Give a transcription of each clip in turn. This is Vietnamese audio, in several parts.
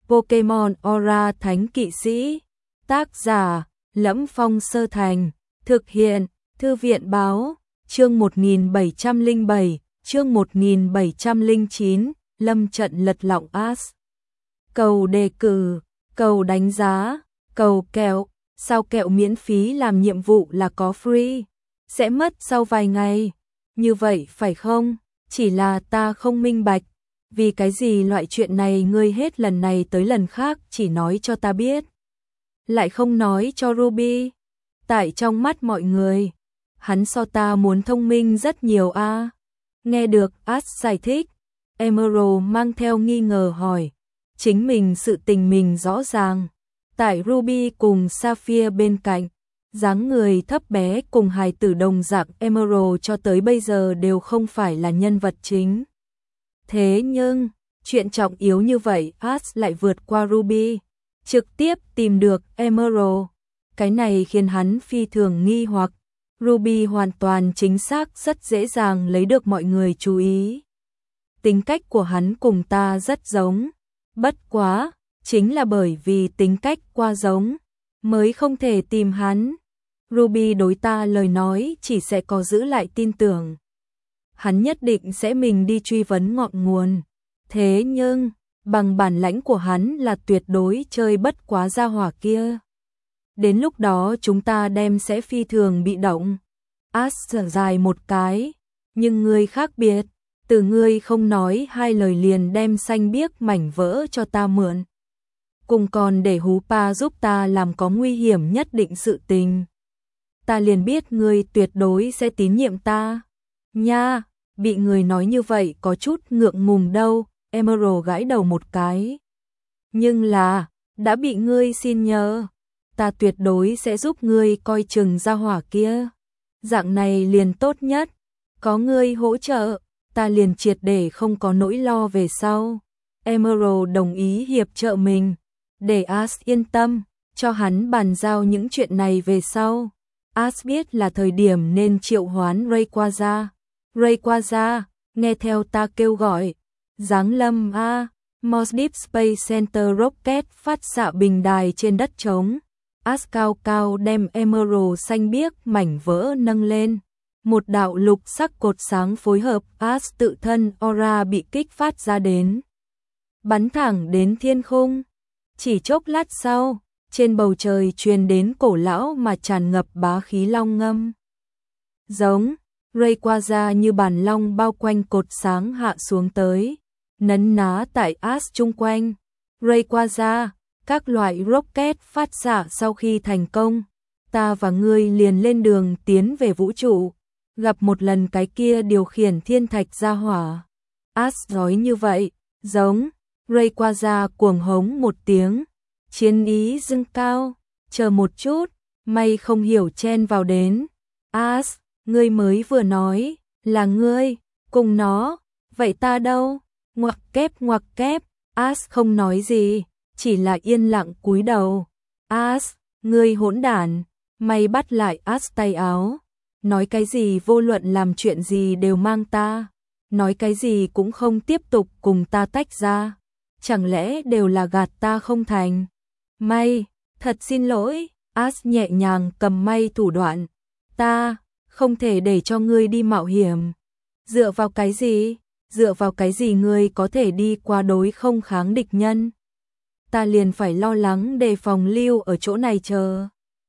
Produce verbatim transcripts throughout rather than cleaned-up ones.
Pokemon Aura Thánh Kỵ Sĩ. Tác giả: Lẫm Phong Sơ Thành. Thực hiện: Thư viện báo. Chương một nghìn bảy trăm lẻ bảy, chương một nghìn bảy trăm lẻ chín, lâm trận lật lọng As. Cầu đề cử, cầu đánh giá, cầu kẹo. Sao kẹo miễn phí làm nhiệm vụ là có free? Sẽ mất sau vài ngày. Như vậy phải không? Chỉ là ta không minh bạch. Vì cái gì loại chuyện này ngươi hết lần này tới lần khác chỉ nói cho ta biết, lại không nói cho Ruby? Tại trong mắt mọi người, hắn so ta muốn thông minh rất nhiều a. À? Nghe được As giải thích, Emerald mang theo nghi ngờ hỏi. Chính mình sự tình mình rõ ràng. Tại Ruby cùng Sapphire bên cạnh, dáng người thấp bé cùng hài tử đồng dạng Emerald cho tới bây giờ đều không phải là nhân vật chính. Thế nhưng, chuyện trọng yếu như vậy As lại vượt qua Ruby, trực tiếp tìm được Emerald. Cái này khiến hắn phi thường nghi hoặc. Ruby hoàn toàn chính xác rất dễ dàng lấy được mọi người chú ý. Tính cách của hắn cùng ta rất giống. Bất quá, chính là bởi vì tính cách quá giống, mới không thể tìm hắn. Ruby đối ta lời nói chỉ sẽ có giữ lại tin tưởng. Hắn nhất định sẽ mình đi truy vấn ngọn nguồn. Thế nhưng, bằng bản lãnh của hắn là tuyệt đối chơi bất quá gia hỏa kia. Đến lúc đó chúng ta đem sẽ phi thường bị động. As thở dài một cái. Nhưng ngươi khác biệt. Từ ngươi không nói hai lời liền đem xanh biếc mảnh vỡ cho ta mượn. Cùng còn để hú pa giúp ta làm có nguy hiểm nhất định sự tình. Ta liền biết ngươi tuyệt đối sẽ tín nhiệm ta. Nha, bị người nói như vậy có chút ngượng ngùng đâu. Emerald gãi đầu một cái. Nhưng là, đã bị ngươi xin nhờ. Ta tuyệt đối sẽ giúp ngươi coi chừng gia hỏa kia. Dạng này liền tốt nhất. Có ngươi hỗ trợ, ta liền triệt để không có nỗi lo về sau. Emerald đồng ý hiệp trợ mình. Để As yên tâm, cho hắn bàn giao những chuyện này về sau. As biết là thời điểm nên triệu hoán Rayquaza. Rayquaza, nghe theo ta kêu gọi. Giáng lâm a. Mos Deep Space Center Rocket phát xạ bình đài trên đất trống. As cao cao đem Emerald xanh biếc mảnh vỡ nâng lên. Một đạo lục sắc cột sáng phối hợp As tự thân aura bị kích phát ra đến. Bắn thẳng đến thiên khung. Chỉ chốc lát sau, trên bầu trời truyền đến cổ lão mà tràn ngập bá khí long ngâm. Giống, Rayquaza như bàn long bao quanh cột sáng hạ xuống tới, nấn ná tại As chung quanh. Rayquaza, các loại rocket phát xạ sau khi thành công, ta và ngươi liền lên đường tiến về vũ trụ, gặp một lần cái kia điều khiển thiên thạch gia hỏa. As nói như vậy, giống. Rayquaza cuồng hống một tiếng, chiến ý dâng cao. Chờ một chút, may không hiểu chen vào đến. As, ngươi mới vừa nói là ngươi cùng nó, vậy ta đâu? Ngoặc kép ngoặc kép. As không nói gì, chỉ là yên lặng cúi đầu. As, ngươi hỗn đản. May bắt lại As tay áo. Nói cái gì vô luận làm chuyện gì đều mang ta. Nói cái gì cũng không tiếp tục cùng ta tách ra. Chẳng lẽ đều là gạt ta không thành? May, thật xin lỗi. As nhẹ nhàng cầm may thủ đoạn. Ta không thể để cho ngươi đi mạo hiểm. Dựa vào cái gì? Dựa vào cái gì ngươi có thể đi qua đối không kháng địch nhân? Ta liền phải lo lắng đề phòng lưu ở chỗ này chờ.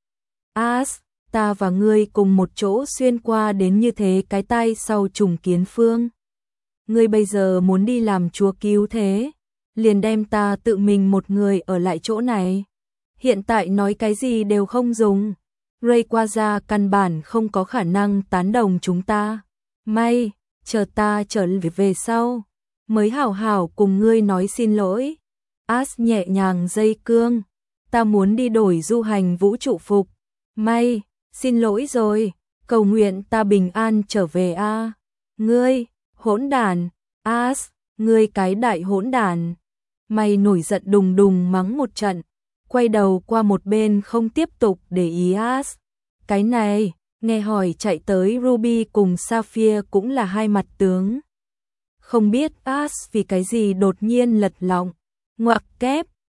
As, ta và ngươi cùng một chỗ xuyên qua đến như thế cái tay sau trùng kiến phương. Ngươi bây giờ muốn đi làm chúa cứu thế, liền đem ta tự mình một người ở lại chỗ này. Hiện tại nói cái gì đều không dùng. Rayquaza căn bản không có khả năng tán đồng chúng ta. May, chờ ta trở về sau, mới hảo hảo cùng ngươi nói xin lỗi. As nhẹ nhàng dây cương. Ta muốn đi đổi du hành vũ trụ phục. May, xin lỗi rồi. Cầu nguyện ta bình an trở về a. À. Ngươi, hỗn đản. As, ngươi cái đại hỗn đản. May nổi giận đùng đùng mắng một trận, quay đầu qua một bên không tiếp tục để ý As. Cái này, nghe hỏi chạy tới Ruby cùng Sapphire cũng là hai mặt tướng. Không biết As vì cái gì đột nhiên lật lọng. Ngoặc kép,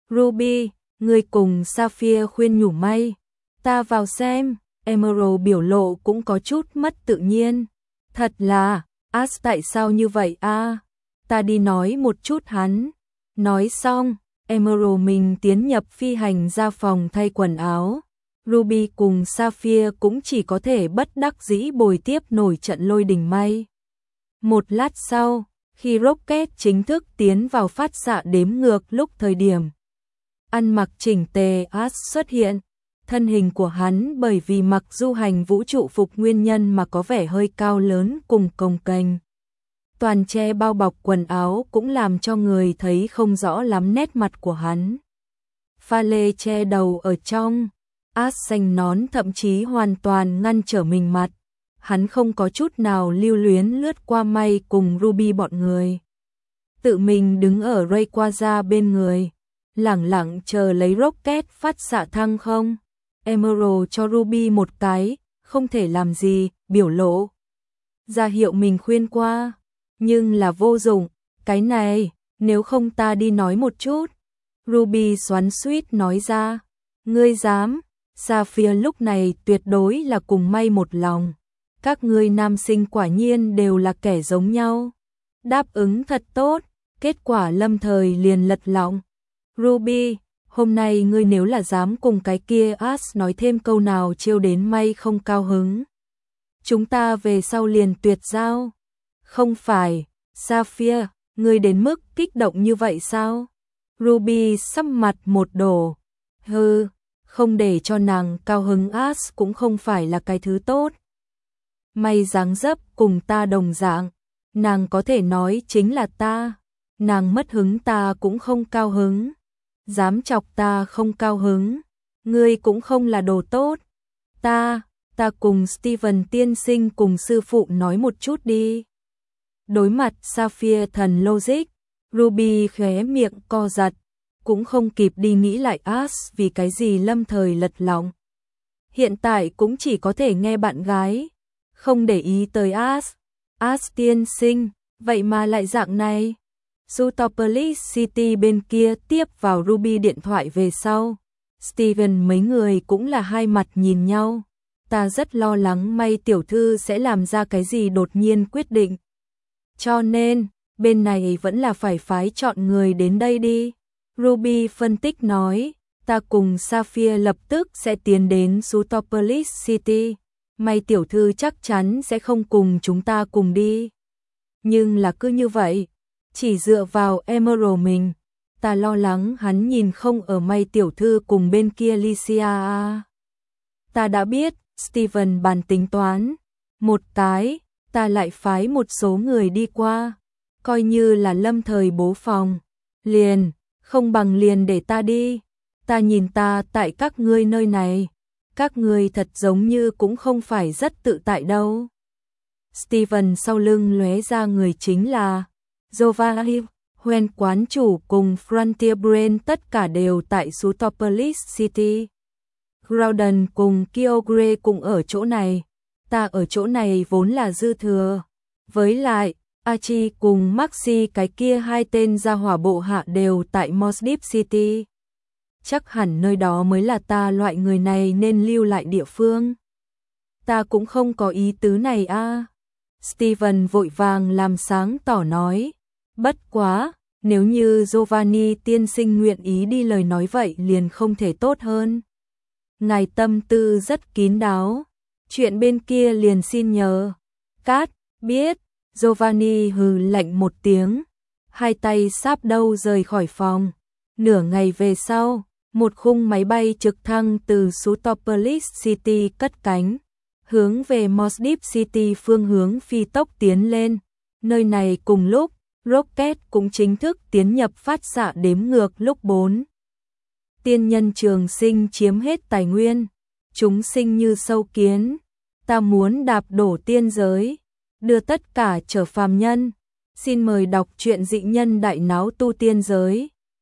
Ruby, ngươi cùng Sapphire khuyên nhủ May. Ta vào xem, Emerald biểu lộ cũng có chút mất tự nhiên. Thật là, Ash tại sao như vậy a? Ta đi nói một chút hắn. Nói xong, Emerald mình tiến nhập phi hành ra phòng thay quần áo. Ruby cùng Sapphire cũng chỉ có thể bất đắc dĩ bồi tiếp nổi trận lôi đình May. Một lát sau, khi rocket chính thức tiến vào phát xạ đếm ngược lúc thời điểm ăn mặc chỉnh tề Ash xuất hiện, thân hình của hắn bởi vì mặc du hành vũ trụ phục nguyên nhân mà có vẻ hơi cao lớn cùng cồng kềnh. Toàn che bao bọc quần áo cũng làm cho người thấy không rõ lắm nét mặt của hắn. Pha lê che đầu ở trong, Ash xanh nón thậm chí hoàn toàn ngăn trở mình mặt. Hắn không có chút nào lưu luyến lướt qua May cùng Ruby bọn người. Tự mình đứng ở Rayquaza bên người, lẳng lặng chờ lấy rocket phát xạ thăng không. Emerald cho Ruby một cái, không thể làm gì, biểu lộ. Ra hiệu mình khuyên qua, nhưng là vô dụng, cái này, nếu không ta đi nói một chút. Ruby xoắn xuýt nói ra, ngươi dám, Sapphire lúc này tuyệt đối là cùng May một lòng. Các ngươi nam sinh quả nhiên đều là kẻ giống nhau. Đáp ứng thật tốt, kết quả lâm thời liền lật lọng. Ruby, hôm nay ngươi nếu là dám cùng cái kia Ash nói thêm câu nào trêu đến May không cao hứng, chúng ta về sau liền tuyệt giao. Không phải, Sapphire, ngươi đến mức kích động như vậy sao? Ruby sắp mặt một đổ. Hừ, không để cho nàng cao hứng Ash cũng không phải là cái thứ tốt. May dáng dấp cùng ta đồng dạng, nàng có thể nói chính là ta, nàng mất hứng ta cũng không cao hứng, dám chọc ta không cao hứng, ngươi cũng không là đồ tốt. Ta, ta cùng Steven tiên sinh cùng sư phụ nói một chút đi. Đối mặt Sapphire thần logic, Ruby khóe miệng co giật, cũng không kịp đi nghĩ lại Ash vì cái gì lâm thời lật lọng. Hiện tại cũng chỉ có thể nghe bạn gái, không để ý tới Ash. Ash tiên sinh, vậy mà lại dạng này. Zootopolis City bên kia tiếp vào Ruby điện thoại về sau. Steven mấy người cũng là hai mặt nhìn nhau. Ta rất lo lắng May tiểu thư sẽ làm ra cái gì đột nhiên quyết định. Cho nên, bên này vẫn là phải phái chọn người đến đây đi. Ruby phân tích nói, ta cùng Sapphire lập tức sẽ tiến đến Zootopolis City. May tiểu thư chắc chắn sẽ không cùng chúng ta cùng đi. Nhưng là cứ như vậy, chỉ dựa vào Emerald mình, ta lo lắng hắn nhìn không ở May tiểu thư cùng bên kia Lycia. Ta đã biết, Steven bàn tính toán. Một cái, ta lại phái một số người đi qua, coi như là lâm thời bố phòng. Liền, không bằng liền để ta đi. Ta nhìn ta tại các ngươi nơi này, các ngươi thật giống như cũng không phải rất tự tại đâu. Steven sau lưng lóe ra người chính là Giovanni, Huen quán chủ cùng Frontier Brain tất cả đều tại Zootopolis City. Groudon cùng Kyogre cũng ở chỗ này. Ta ở chỗ này vốn là dư thừa. Với lại, Archie cùng Maxi cái kia hai tên gia hỏa bộ hạ đều tại Moss Deep City. Chắc hẳn nơi đó mới là ta loại người này nên lưu lại địa phương. Ta cũng không có ý tứ này a. À. Steven vội vàng làm sáng tỏ nói. Bất quá, nếu như Giovanni tiên sinh nguyện ý đi lời nói vậy liền không thể tốt hơn. Ngài tâm tư rất kín đáo. Chuyện bên kia liền xin nhờ. Cát, biết. Giovanni hừ lạnh một tiếng. Hai tay sáp đâu rời khỏi phòng. Nửa ngày về sau, một khung máy bay trực thăng từ Zootopolis City cất cánh, hướng về Moss Deep City phương hướng phi tốc tiến lên. Nơi này cùng lúc, rocket cũng chính thức tiến nhập phát xạ đếm ngược lúc bốn. Tiên nhân trường sinh chiếm hết tài nguyên, chúng sinh như sâu kiến, ta muốn đạp đổ tiên giới, đưa tất cả trở phàm nhân. Xin mời đọc truyện dị nhân đại náo tu tiên giới.